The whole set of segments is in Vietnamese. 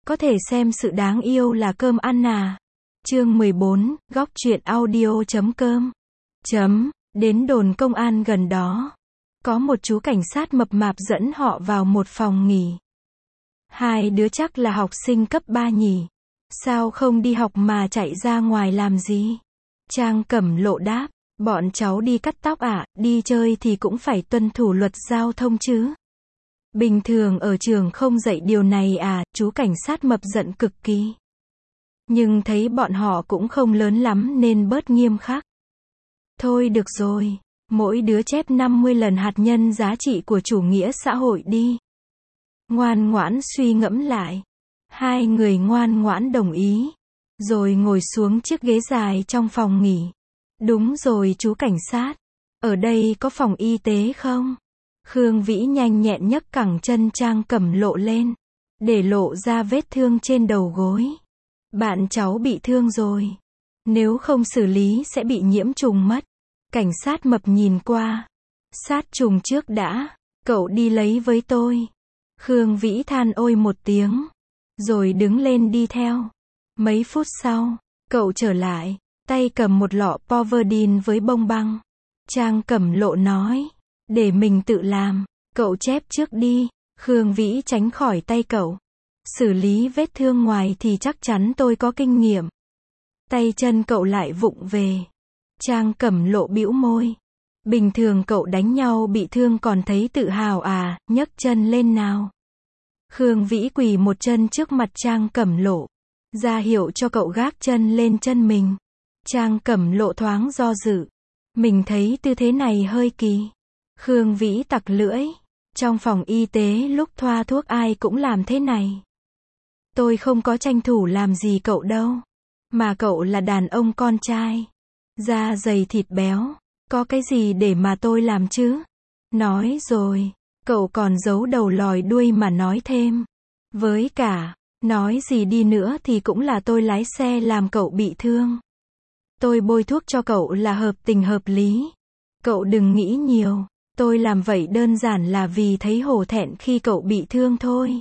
Có thể xem sự đáng yêu là cơm ăn à. Chương 14, góc truyện audio.com. Đến đồn công an gần đó. Có một chú cảnh sát mập mạp dẫn họ vào một phòng nghỉ. Hai đứa chắc là học sinh cấp 3 nhỉ? Sao không đi học mà chạy ra ngoài làm gì? Trang Cẩm Lộ đáp, bọn cháu đi cắt tóc ạ, đi chơi thì cũng phải tuân thủ luật giao thông chứ. Bình thường ở trường không dạy điều này à, chú cảnh sát mập giận cực kỳ. Nhưng thấy bọn họ cũng không lớn lắm nên bớt nghiêm khắc. Thôi được rồi, mỗi đứa chép 50 lần hạt nhân giá trị của chủ nghĩa xã hội đi. Ngoan ngoãn suy ngẫm lại. Hai người ngoan ngoãn đồng ý. Rồi ngồi xuống chiếc ghế dài trong phòng nghỉ. Đúng rồi chú cảnh sát. Ở đây có phòng y tế không? Khương Vĩ nhanh nhẹn nhấc cẳng chân Trang Cẩm Lộ lên. Để lộ ra vết thương trên đầu gối. Bạn cháu bị thương rồi. Nếu không xử lý sẽ bị nhiễm trùng mất. Cảnh sát mập nhìn qua. Sát trùng trước đã. Cậu đi lấy với tôi. Khương Vĩ than ôi một tiếng. Rồi đứng lên đi theo. Mấy phút sau, cậu trở lại. Tay cầm một lọ Povidone với bông băng. Trang Cẩm Lộ nói. Để mình tự làm. Cậu chép trước đi. Khương Vĩ tránh khỏi tay cậu. Xử lý vết thương ngoài thì chắc chắn tôi có kinh nghiệm. Tay chân cậu lại vụng về. Trang Cẩm Lộ bĩu môi. Bình thường cậu đánh nhau bị thương còn thấy tự hào à, nhấc chân lên nào. Khương Vĩ quỳ một chân trước mặt Trang Cẩm Lộ. Ra hiệu cho cậu gác chân lên chân mình. Trang Cẩm Lộ thoáng do dự. Mình thấy tư thế này hơi kỳ. Khương Vĩ tặc lưỡi. Trong phòng y tế lúc thoa thuốc ai cũng làm thế này. Tôi không có tranh thủ làm gì cậu đâu. Mà cậu là đàn ông con trai. Da dày thịt béo. Có cái gì để mà tôi làm chứ? Nói rồi. Cậu còn giấu đầu lòi đuôi mà nói thêm. Với cả, nói gì đi nữa thì cũng là tôi lái xe làm cậu bị thương. Tôi bôi thuốc cho cậu là hợp tình hợp lý. Cậu đừng nghĩ nhiều. Tôi làm vậy đơn giản là vì thấy hổ thẹn khi cậu bị thương thôi.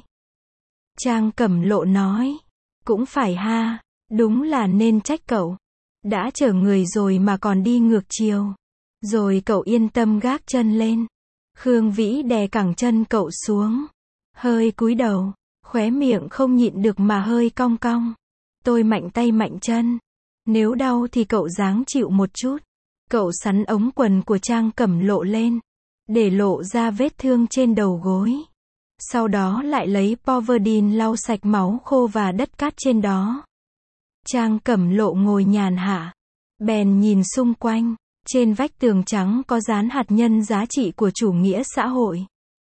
Trang Cẩm Lộ nói. Cũng phải ha. Đúng là nên trách cậu. Đã chở người rồi mà còn đi ngược chiều. Rồi cậu yên tâm gác chân lên. Khương Vĩ đè cẳng chân cậu xuống. Hơi cúi đầu. Khóe miệng không nhịn được mà hơi cong cong. Tôi mạnh tay mạnh chân. Nếu đau thì cậu ráng chịu một chút. Cậu xắn ống quần của Trang Cẩm Lộ lên. Để lộ ra vết thương trên đầu gối. Sau đó lại lấy Povidone lau sạch máu khô và đất cát trên đó. Trang Cẩm Lộ ngồi nhàn hạ. Bèn nhìn xung quanh. Trên vách tường trắng có dán hạt nhân giá trị của chủ nghĩa xã hội.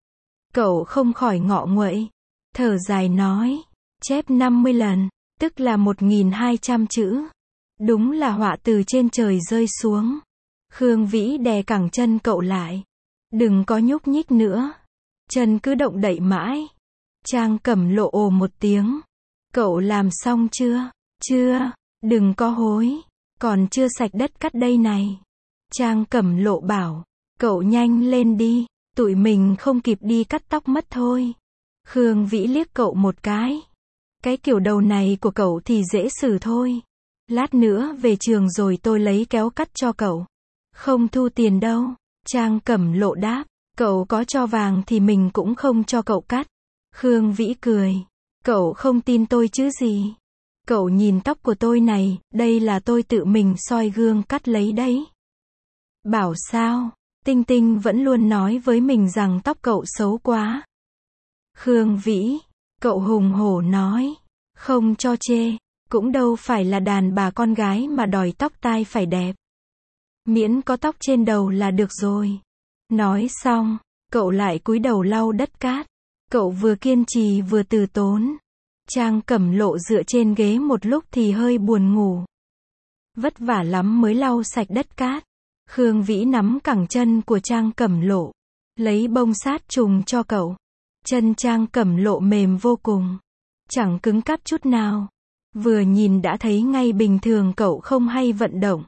Cậu không khỏi ngọ nguậy. Thở dài nói. Chép 50 lần. Tức là 1200 chữ. Đúng là họa từ trên trời rơi xuống. Khương Vĩ đè cẳng chân cậu lại. Đừng có nhúc nhích nữa. Chân cứ động đậy mãi. Trang Cẩm Lộ ồ một tiếng. Cậu làm xong chưa? Chưa. Đừng có hối. Còn chưa sạch đất cắt đây này. Trang Cẩm Lộ bảo. Cậu nhanh lên đi. Tụi mình không kịp đi cắt tóc mất thôi. Khương Vĩ liếc cậu một cái. Cái kiểu đầu này của cậu thì dễ xử thôi. Lát nữa về trường rồi tôi lấy kéo cắt cho cậu. Không thu tiền đâu. Trang Cẩm Lộ đáp. Cậu có cho vàng thì mình cũng không cho cậu cắt. Khương Vĩ cười. Cậu không tin tôi chứ gì. Cậu nhìn tóc của tôi này, đây là tôi tự mình soi gương cắt lấy đấy. Bảo sao? Tinh Tinh vẫn luôn nói với mình rằng tóc cậu xấu quá. Khương Vĩ. Cậu hùng hổ nói. Không cho chê. Cũng đâu phải là đàn bà con gái mà đòi tóc tai phải đẹp. Miễn có tóc trên đầu là được rồi. Nói xong, cậu lại cúi đầu lau đất cát. Cậu vừa kiên trì vừa từ tốn. Trang Cẩm Lộ dựa trên ghế một lúc thì hơi buồn ngủ. Vất vả lắm mới lau sạch đất cát. Khương Vĩ nắm cẳng chân của Trang Cẩm Lộ. Lấy bông sát trùng cho cậu. Chân Trang Cẩm Lộ mềm vô cùng. Chẳng cứng cáp chút nào. Vừa nhìn đã thấy ngay bình thường cậu không hay vận động.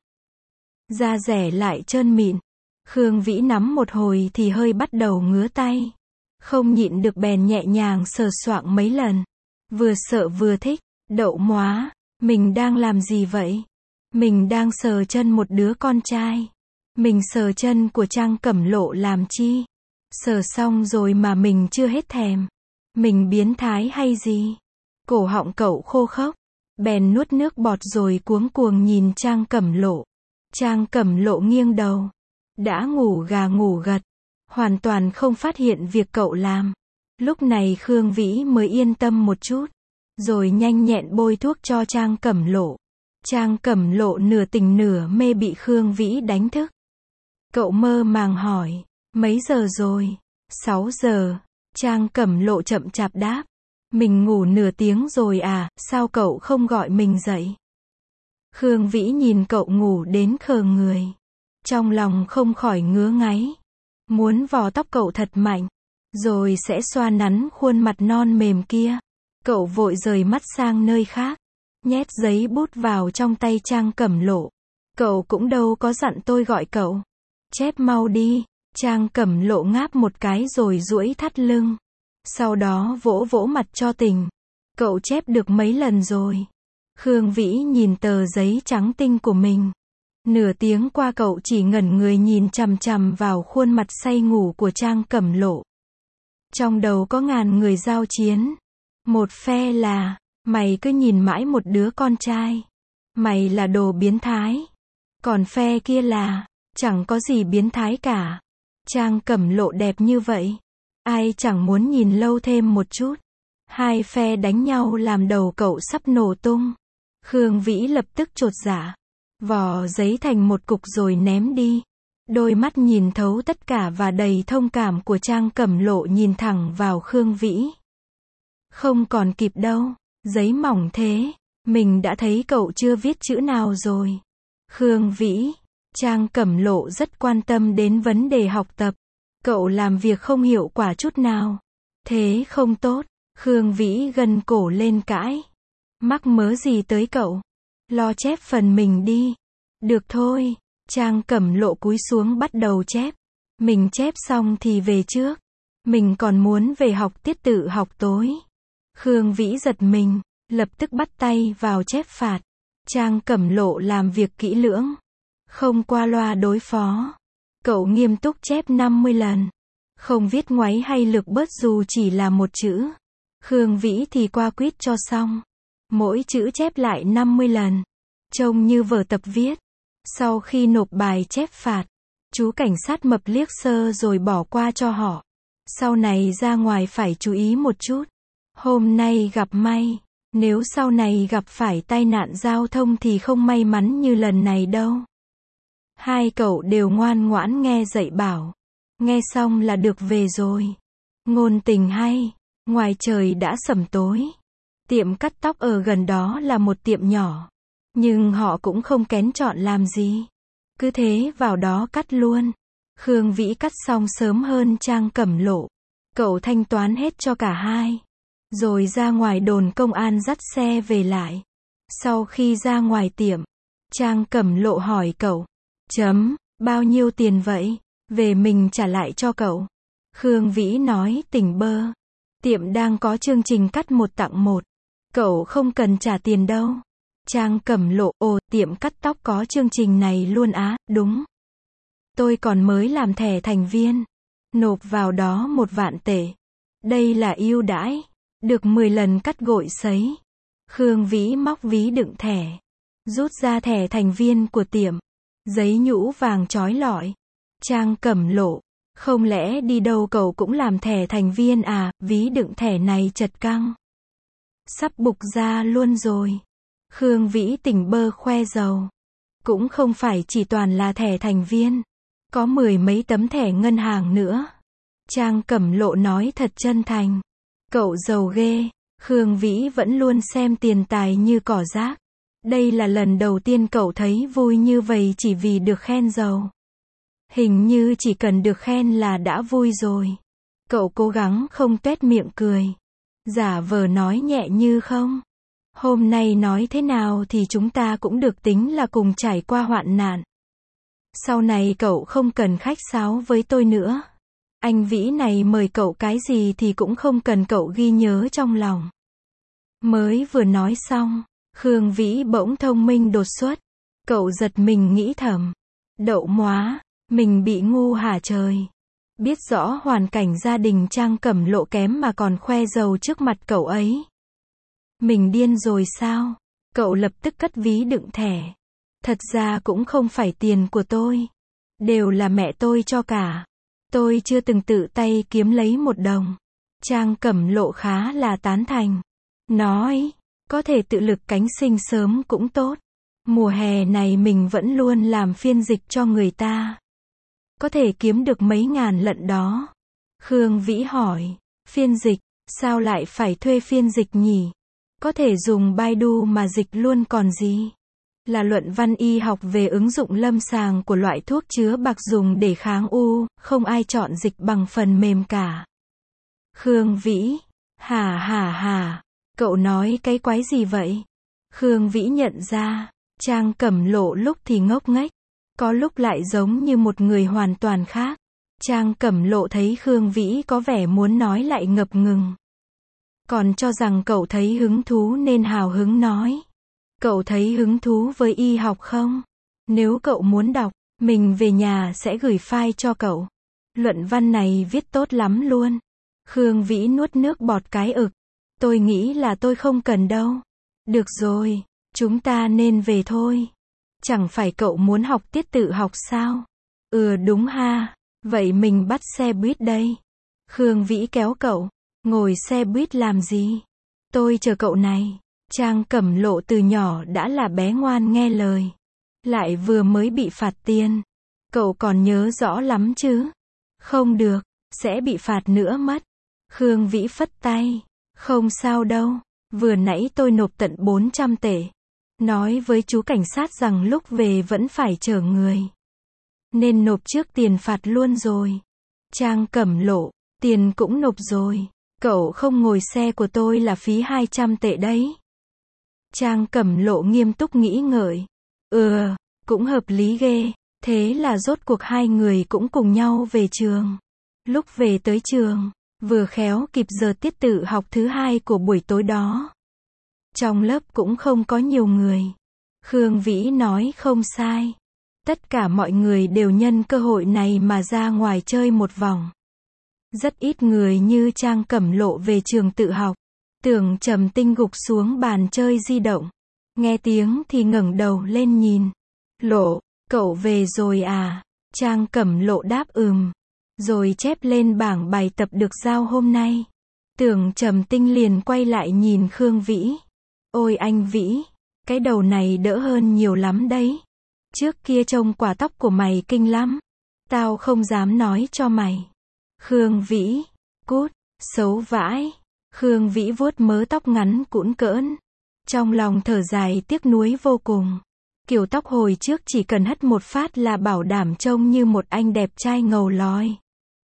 Da dẻ lại trơn mịn. Khương Vĩ nắm một hồi thì hơi bắt đầu ngứa tay. Không nhịn được bèn nhẹ nhàng sờ soạng mấy lần. Vừa sợ vừa thích. Đậu móa, mình đang làm gì vậy? Mình đang sờ chân một đứa con trai. Mình sờ chân của Trang Cẩm Lộ làm chi? Sờ xong rồi mà mình chưa hết thèm. Mình biến thái hay gì? Cổ họng cậu khô khốc, bèn nuốt nước bọt rồi cuống cuồng nhìn Trang Cẩm Lộ. Trang Cẩm Lộ nghiêng đầu, đã ngủ gà ngủ gật, hoàn toàn không phát hiện việc cậu làm. Lúc này Khương Vĩ mới yên tâm một chút, rồi nhanh nhẹn bôi thuốc cho Trang Cẩm Lộ. Trang Cẩm Lộ nửa tỉnh nửa mê bị Khương Vĩ đánh thức. Cậu mơ màng hỏi, mấy giờ rồi? 6 giờ. Trang Cẩm Lộ chậm chạp đáp, mình ngủ nửa tiếng rồi à, sao cậu không gọi mình dậy? Khương Vĩ nhìn cậu ngủ đến khờ người, trong lòng không khỏi ngứa ngáy, muốn vò tóc cậu thật mạnh, rồi sẽ xoa nắn khuôn mặt non mềm kia. Cậu vội rời mắt sang nơi khác, nhét giấy bút vào trong tay Trang Cẩm Lộ. Cậu cũng đâu có dặn tôi gọi cậu. Chép mau đi. Trang Cẩm Lộ ngáp một cái rồi duỗi thắt lưng. Sau đó vỗ vỗ mặt cho tỉnh. Cậu chép được mấy lần rồi? Khương Vĩ nhìn tờ giấy trắng tinh của mình. Nửa tiếng qua cậu chỉ ngẩn người nhìn chằm chằm vào khuôn mặt say ngủ của Trang Cẩm Lộ. Trong đầu có ngàn người giao chiến. Một phe là, mày cứ nhìn mãi một đứa con trai. Mày là đồ biến thái. Còn phe kia là, chẳng có gì biến thái cả. Trang Cẩm Lộ đẹp như vậy, ai chẳng muốn nhìn lâu thêm một chút. Hai phe đánh nhau làm đầu cậu sắp nổ tung. Khương Vĩ lập tức chột dạ, vò giấy thành một cục rồi ném đi. Đôi mắt nhìn thấu tất cả và đầy thông cảm của Trang Cẩm Lộ nhìn thẳng vào Khương Vĩ. Không còn kịp đâu, giấy mỏng thế, mình đã thấy cậu chưa viết chữ nào rồi. Khương Vĩ, Trang Cẩm Lộ rất quan tâm đến vấn đề học tập. Cậu làm việc không hiệu quả chút nào. Thế không tốt. Khương Vĩ gân cổ lên cãi. Mắc mớ gì tới cậu? Lo chép phần mình đi. Được thôi. Trang Cẩm Lộ cúi xuống bắt đầu chép. Mình chép xong thì về trước. Mình còn muốn về học tiết tự học tối. Khương Vĩ giật mình, lập tức bắt tay vào chép phạt. Trang Cẩm Lộ làm việc kỹ lưỡng, không qua loa đối phó. Cậu nghiêm túc chép 50 lần. Không viết ngoáy hay lược bớt dù chỉ là một chữ. Khương Vĩ thì qua quýt cho xong. Mỗi chữ chép lại 50 lần. Trông như vở tập viết. Sau khi nộp bài chép phạt, chú cảnh sát mập liếc sơ rồi bỏ qua cho họ. Sau này ra ngoài phải chú ý một chút. Hôm nay gặp may. Nếu sau này gặp phải tai nạn giao thông thì không may mắn như lần này đâu. Hai cậu đều ngoan ngoãn nghe dạy bảo. Nghe xong là được về rồi. Ngôn tình hay. Ngoài trời đã sẩm tối. Tiệm cắt tóc ở gần đó là một tiệm nhỏ. Nhưng họ cũng không kén chọn làm gì. Cứ thế vào đó cắt luôn. Khương Vĩ cắt xong sớm hơn Trang Cẩm Lộ. Cậu thanh toán hết cho cả hai. Rồi ra ngoài đồn công an dắt xe về lại. Sau khi ra ngoài tiệm, Trang Cẩm Lộ hỏi cậu. Bao nhiêu tiền vậy? Về mình trả lại cho cậu. Khương Vĩ nói tỉnh bơ. Tiệm đang có chương trình cắt một tặng một. Cậu không cần trả tiền đâu. Trang Cẩm Lộ, tiệm cắt tóc có chương trình này luôn á, đúng. Tôi còn mới làm thẻ thành viên. Nộp vào đó 1 vạn tệ. Đây là ưu đãi. Được 10 lần cắt gội sấy. Khương Vĩ móc ví đựng thẻ. Rút ra thẻ thành viên của tiệm. Giấy nhũ vàng chói lọi. Trang Cẩm Lộ, không lẽ đi đâu cậu cũng làm thẻ thành viên à? Ví đựng thẻ này chật căng. Sắp bục ra luôn rồi. Khương Vĩ tỉnh bơ khoe giàu. Cũng không phải chỉ toàn là thẻ thành viên. Có 10 mấy tấm thẻ ngân hàng nữa. Trang Cẩm Lộ nói thật chân thành. Cậu giàu ghê. Khương Vĩ vẫn luôn xem tiền tài như cỏ rác. Đây là lần đầu tiên cậu thấy vui như vậy chỉ vì được khen giàu. Hình như chỉ cần được khen là đã vui rồi. Cậu cố gắng không tuét miệng cười. Giả vờ nói nhẹ như không. Hôm nay nói thế nào thì chúng ta cũng được tính là cùng trải qua hoạn nạn. Sau này cậu không cần khách sáo với tôi nữa. Anh Vĩ này mời cậu cái gì thì cũng không cần cậu ghi nhớ trong lòng. Mới vừa nói xong, Khương Vĩ bỗng thông minh đột xuất. Cậu giật mình nghĩ thầm. Đậu móa, mình bị ngu hả trời. Biết rõ hoàn cảnh gia đình Trang Cẩm Lộ kém mà còn khoe giàu trước mặt cậu ấy. Mình điên rồi sao? Cậu lập tức cất ví đựng thẻ. Thật ra cũng không phải tiền của tôi. Đều là mẹ tôi cho cả. Tôi chưa từng tự tay kiếm lấy một đồng. Trang Cẩm Lộ khá là tán thành. Nói, có thể tự lực cánh sinh sớm cũng tốt. Mùa hè này mình vẫn luôn làm phiên dịch cho người ta. Có thể kiếm được mấy ngàn lận đó. Khương Vĩ hỏi, phiên dịch, sao lại phải thuê phiên dịch nhỉ? Có thể dùng Baidu mà dịch luôn còn gì? Là luận văn y học về ứng dụng lâm sàng của loại thuốc chứa bạc dùng để kháng u, không ai chọn dịch bằng phần mềm cả. Khương Vĩ, hà, cậu nói cái quái gì vậy? Khương Vĩ nhận ra, Trang Cẩm Lộ lúc thì ngốc nghếch, có lúc lại giống như một người hoàn toàn khác. Trang Cẩm Lộ thấy Khương Vĩ có vẻ muốn nói lại ngập ngừng. Còn cho rằng cậu thấy hứng thú nên hào hứng nói. Cậu thấy hứng thú với y học không? Nếu cậu muốn đọc, mình về nhà sẽ gửi file cho cậu. Luận văn này viết tốt lắm luôn. Khương Vĩ nuốt nước bọt cái ực. Tôi nghĩ là tôi không cần đâu. Được rồi, chúng ta nên về thôi. Chẳng phải cậu muốn học tiết tự học sao? Đúng ha. Vậy mình bắt xe buýt đây. Khương Vĩ kéo cậu. Ngồi xe buýt làm gì? Tôi chờ cậu này. Trang Cẩm Lộ từ nhỏ đã là bé ngoan nghe lời. Lại vừa mới bị phạt tiền. Cậu còn nhớ rõ lắm chứ? Không được, sẽ bị phạt nữa mất. Khương Vĩ phất tay. Không sao đâu, vừa nãy tôi nộp tận 400 tệ. Nói với chú cảnh sát rằng lúc về vẫn phải chở người. Nên nộp trước tiền phạt luôn rồi. Trang Cẩm Lộ, tiền cũng nộp rồi. Cậu không ngồi xe của tôi là phí 200 tệ đấy. Trang Cẩm Lộ nghiêm túc nghĩ ngợi. Cũng hợp lý ghê. Thế là rốt cuộc hai người cũng cùng nhau về trường. Lúc về tới trường, vừa khéo kịp giờ tiết tự học thứ hai của buổi tối đó. Trong lớp cũng không có nhiều người. Khương Vĩ nói không sai. Tất cả mọi người đều nhân cơ hội này mà ra ngoài chơi một vòng. Rất ít người như Trang Cẩm Lộ về trường tự học. Tưởng Trầm Tinh gục xuống bàn chơi di động. Nghe tiếng thì ngẩng đầu lên nhìn. Lộ, cậu về rồi à? Trang Cẩm Lộ đáp rồi chép lên bảng bài tập được giao hôm nay. Tưởng Trầm Tinh liền quay lại nhìn Khương Vĩ. Ôi anh Vĩ, cái đầu này đỡ hơn nhiều lắm đấy. Trước kia trông quả tóc của mày kinh lắm. Tao không dám nói cho mày. Khương Vĩ, cút, xấu vãi. Khương Vĩ vuốt mớ tóc ngắn cũn cỡn. Trong lòng thở dài tiếc nuối vô cùng. Kiểu tóc hồi trước chỉ cần hất một phát là bảo đảm trông như một anh đẹp trai ngầu lòi.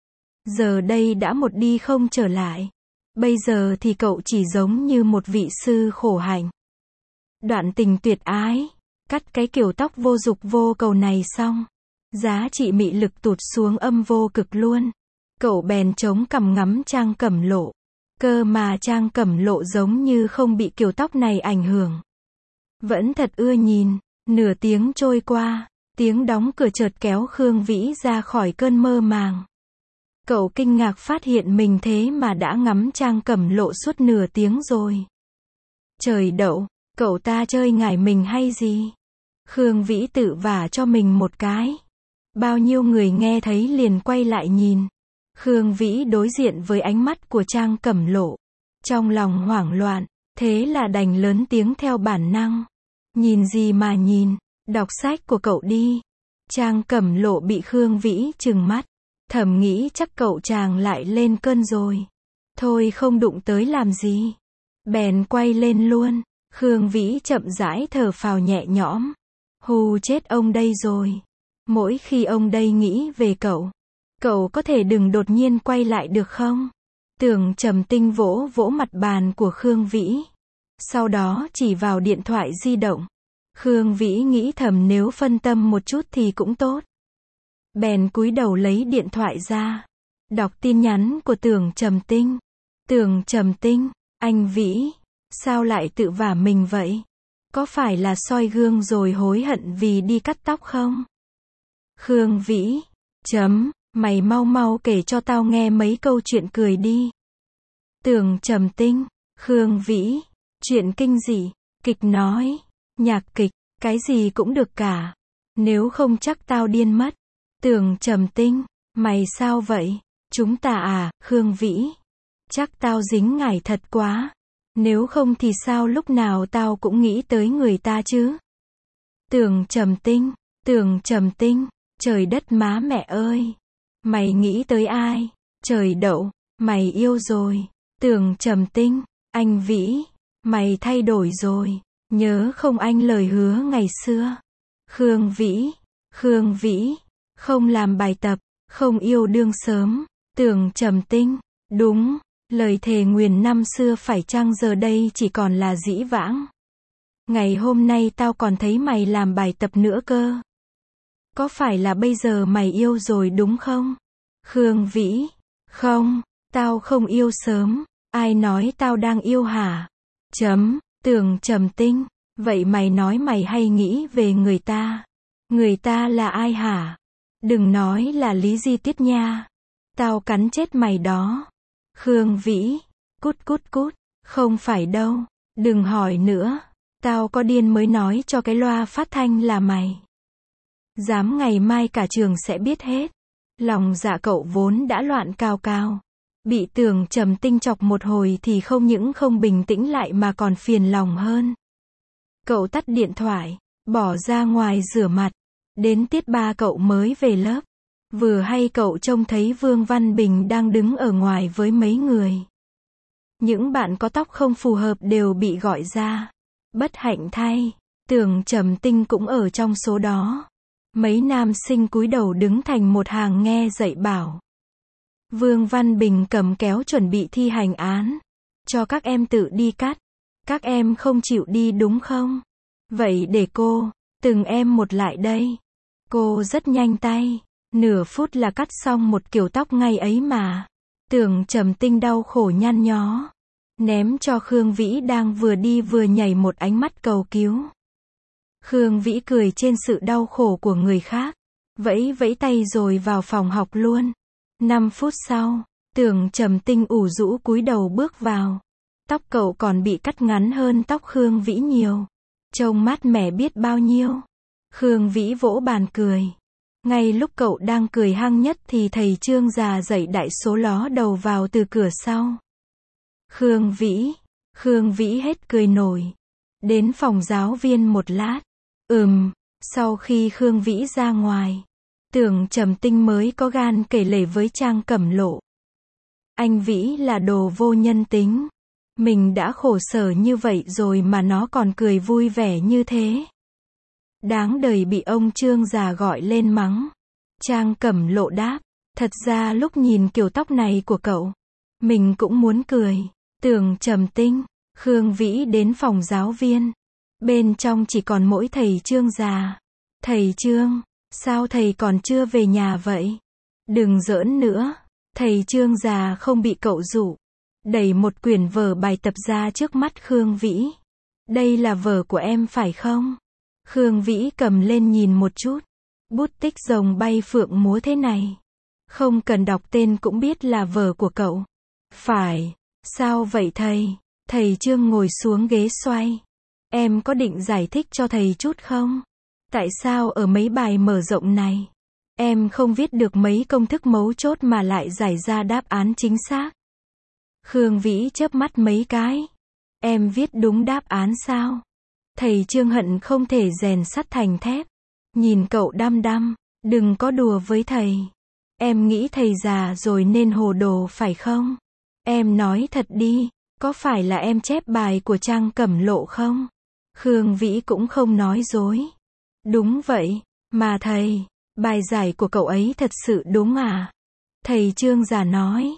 Giờ đây đã một đi không trở lại. Bây giờ thì cậu chỉ giống như một vị sư khổ hạnh. Đoạn tình tuyệt ái, cắt cái kiểu tóc vô dục vô cầu này xong. Giá trị mị lực tụt xuống âm vô cực luôn. Cậu bèn chống cằm ngắm Trang Cẩm Lộ. Cơ mà Trang Cẩm Lộ giống như không bị kiểu tóc này ảnh hưởng. Vẫn thật ưa nhìn. Nửa tiếng trôi qua, tiếng đóng cửa chợt kéo Khương Vĩ ra khỏi cơn mơ màng. Cậu kinh ngạc phát hiện mình thế mà đã ngắm Trang Cẩm Lộ suốt nửa tiếng rồi. Trời đậu, cậu ta chơi ngải mình hay gì? Khương Vĩ tự vả cho mình một cái. Bao nhiêu người nghe thấy liền quay lại nhìn. Khương Vĩ đối diện với ánh mắt của Trang Cẩm Lộ. Trong lòng hoảng loạn, thế là đành lớn tiếng theo bản năng. Nhìn gì mà nhìn, đọc sách của cậu đi. Trang Cẩm Lộ bị Khương Vĩ trừng mắt. Thầm nghĩ chắc cậu chàng lại lên cơn rồi. Thôi không đụng tới làm gì. Bèn quay lên luôn. Khương Vĩ chậm rãi thở phào nhẹ nhõm. Hù chết ông đây rồi. Mỗi khi ông đây nghĩ về cậu, cậu có thể đừng đột nhiên quay lại được không? Tưởng Trầm Tinh vỗ vỗ mặt bàn của Khương Vĩ. Sau đó chỉ vào điện thoại di động. Khương Vĩ nghĩ thầm nếu phân tâm một chút thì cũng tốt. Bèn cúi đầu lấy điện thoại ra. Đọc tin nhắn của Tưởng Trầm Tinh. Tưởng Trầm Tinh, anh Vĩ, Sao lại tự vả mình vậy? Có phải là soi gương rồi hối hận vì đi cắt tóc không? Khương Vĩ. Mày mau mau kể cho tao nghe mấy câu chuyện cười đi. Tưởng Trầm Tinh. Khương Vĩ. Chuyện kinh dị, kịch nói, nhạc kịch, cái gì cũng được cả. Nếu không chắc tao điên mất. Tưởng Trầm Tinh. Mày sao vậy? Chúng ta à? Khương Vĩ. Chắc tao dính ngải thật quá. Nếu không thì sao lúc nào tao cũng nghĩ tới người ta chứ? Tưởng Trầm Tinh. Tưởng Trầm Tinh. Trời đất má mẹ ơi! Mày nghĩ tới ai? Trời đậu, mày yêu rồi. Tưởng Trầm Tinh. Anh Vĩ. Mày thay đổi rồi. Nhớ không anh lời hứa ngày xưa? Khương Vĩ. Khương Vĩ. Không làm bài tập, không yêu đương sớm. Tưởng Trầm Tinh. Đúng, lời thề nguyền năm xưa phải chăng giờ đây chỉ còn là dĩ vãng? Ngày hôm nay tao còn thấy mày làm bài tập nữa cơ. Có phải là bây giờ mày yêu rồi đúng không? Khương Vĩ. Không, tao không yêu sớm. Ai nói tao đang yêu hả? Tưởng Trầm Tinh. Vậy mày nói mày hay nghĩ về người ta. Người ta là ai hả? Đừng nói là Lý Di Tiết nha. Tao cắn chết mày đó. Khương Vĩ. Cút cút cút. Không phải đâu. Đừng hỏi nữa. Tao có điên mới nói cho cái loa phát thanh là mày. Dám ngày mai cả trường sẽ biết hết. Lòng dạ cậu vốn đã loạn cao cao. Bị Tưởng Trầm Tinh chọc một hồi thì không những không bình tĩnh lại mà còn phiền lòng hơn. Cậu tắt điện thoại, bỏ ra ngoài rửa mặt. Đến tiết 3 cậu mới về lớp. Vừa hay cậu trông thấy Vương Văn Bình đang đứng ở ngoài với mấy người. Những bạn có tóc không phù hợp đều bị gọi ra. Bất hạnh thay, Tưởng Trầm Tinh cũng ở trong số đó. Mấy nam sinh cúi đầu đứng thành một hàng nghe dạy bảo. Vương Văn Bình cầm kéo chuẩn bị thi hành án. Cho các em tự đi cắt. Các em không chịu đi đúng không? Vậy để cô, từng em một lại đây. Cô rất nhanh tay. Nửa phút là cắt xong một kiểu tóc ngay ấy mà. Tưởng Trầm Tinh đau khổ nhăn nhó. Ném cho Khương Vĩ đang vừa đi vừa nhảy một ánh mắt cầu cứu. Khương Vĩ cười trên sự đau khổ của người khác. Vẫy vẫy tay rồi vào phòng học luôn. 5 phút sau, Tưởng Trầm Tinh ủ rũ cúi đầu bước vào. Tóc cậu còn bị cắt ngắn hơn tóc Khương Vĩ nhiều. Trông mát mẻ biết bao nhiêu. Khương Vĩ vỗ bàn cười. Ngay lúc cậu đang cười hăng nhất thì thầy Trương già dậy đại số ló đầu vào từ cửa sau. Khương Vĩ hết cười nổi. Đến phòng giáo viên một lát. Sau khi Khương Vĩ ra ngoài, Tưởng Trầm Tinh mới có gan kể lể với Trang Cẩm Lộ. Anh Vĩ là đồ vô nhân tính. Mình đã khổ sở như vậy rồi mà nó còn cười vui vẻ như thế. Đáng đời bị ông Trương già gọi lên mắng. Trang Cẩm Lộ đáp. Thật ra lúc nhìn kiểu tóc này của cậu, mình cũng muốn cười. Tưởng Trầm Tinh. Khương Vĩ đến phòng giáo viên. Bên trong chỉ còn mỗi thầy Trương già. Thầy Trương, sao thầy còn chưa về nhà vậy? Đừng giỡn nữa. Thầy Trương già không bị cậu dụ. Đẩy một quyển vở bài tập ra trước mắt Khương Vĩ. Đây là vở của em phải không? Khương Vĩ cầm lên nhìn một chút. Bút tích rồng bay phượng múa thế này. Không cần đọc tên cũng biết là vở của cậu. Phải. Sao vậy thầy? Thầy Trương ngồi xuống ghế xoay. Em có định giải thích cho thầy chút không? Tại sao ở mấy bài mở rộng này, em không viết được mấy công thức mấu chốt mà lại giải ra đáp án chính xác? Khương Vĩ chớp mắt mấy cái. Em viết đúng đáp án sao? Thầy Trương hận không thể rèn sắt thành thép. Nhìn cậu đăm đăm. Đừng có đùa với thầy. Em nghĩ thầy già rồi nên hồ đồ phải không? Em nói thật đi. Có phải là em chép bài của Trang Cẩm Lộ không? Khương Vĩ cũng không nói dối. Đúng vậy. Mà thầy, bài giải của cậu ấy thật sự đúng à? Thầy Trương già nói.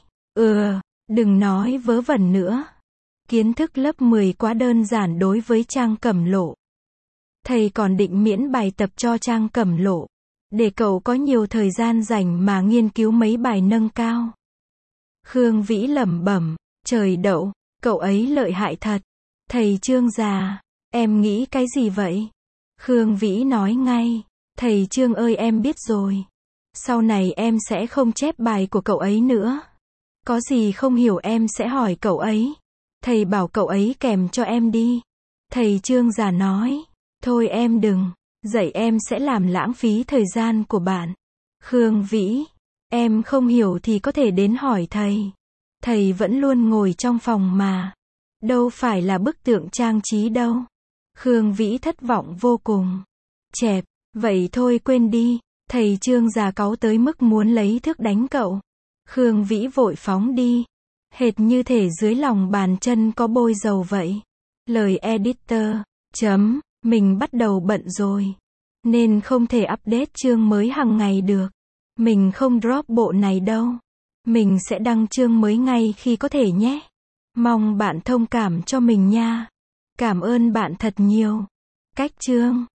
Đừng nói vớ vẩn nữa. Kiến thức lớp 10 quá đơn giản đối với Trang Cẩm Lộ. Thầy còn định miễn bài tập cho Trang Cẩm Lộ, để cậu có nhiều thời gian rảnh mà nghiên cứu mấy bài nâng cao. Khương Vĩ lẩm bẩm, trời đậu, cậu ấy lợi hại thật. Thầy Trương già, em nghĩ cái gì vậy? Khương Vĩ nói ngay, thầy Trương ơi em biết rồi. Sau này em sẽ không chép bài của cậu ấy nữa. Có gì không hiểu em sẽ hỏi cậu ấy. Thầy bảo cậu ấy kèm cho em đi. Thầy Trương già nói, thôi em đừng, dạy em sẽ làm lãng phí thời gian của bạn. Khương Vĩ, em không hiểu thì có thể đến hỏi thầy. Thầy vẫn luôn ngồi trong phòng mà. Đâu phải là bức tượng trang trí đâu. Khương Vĩ thất vọng vô cùng. Chẹp, vậy thôi quên đi. Thầy Trương già cáu tới mức muốn lấy thước đánh cậu. Khương Vĩ vội phóng đi. Hệt như thể dưới lòng bàn chân có bôi dầu vậy. Lời editor. Mình bắt đầu bận rồi. Nên không thể update chương mới hàng ngày được. Mình không drop bộ này đâu. Mình sẽ đăng chương mới ngay khi có thể nhé. Mong bạn thông cảm cho mình nha. Cảm ơn bạn thật nhiều. Cách chương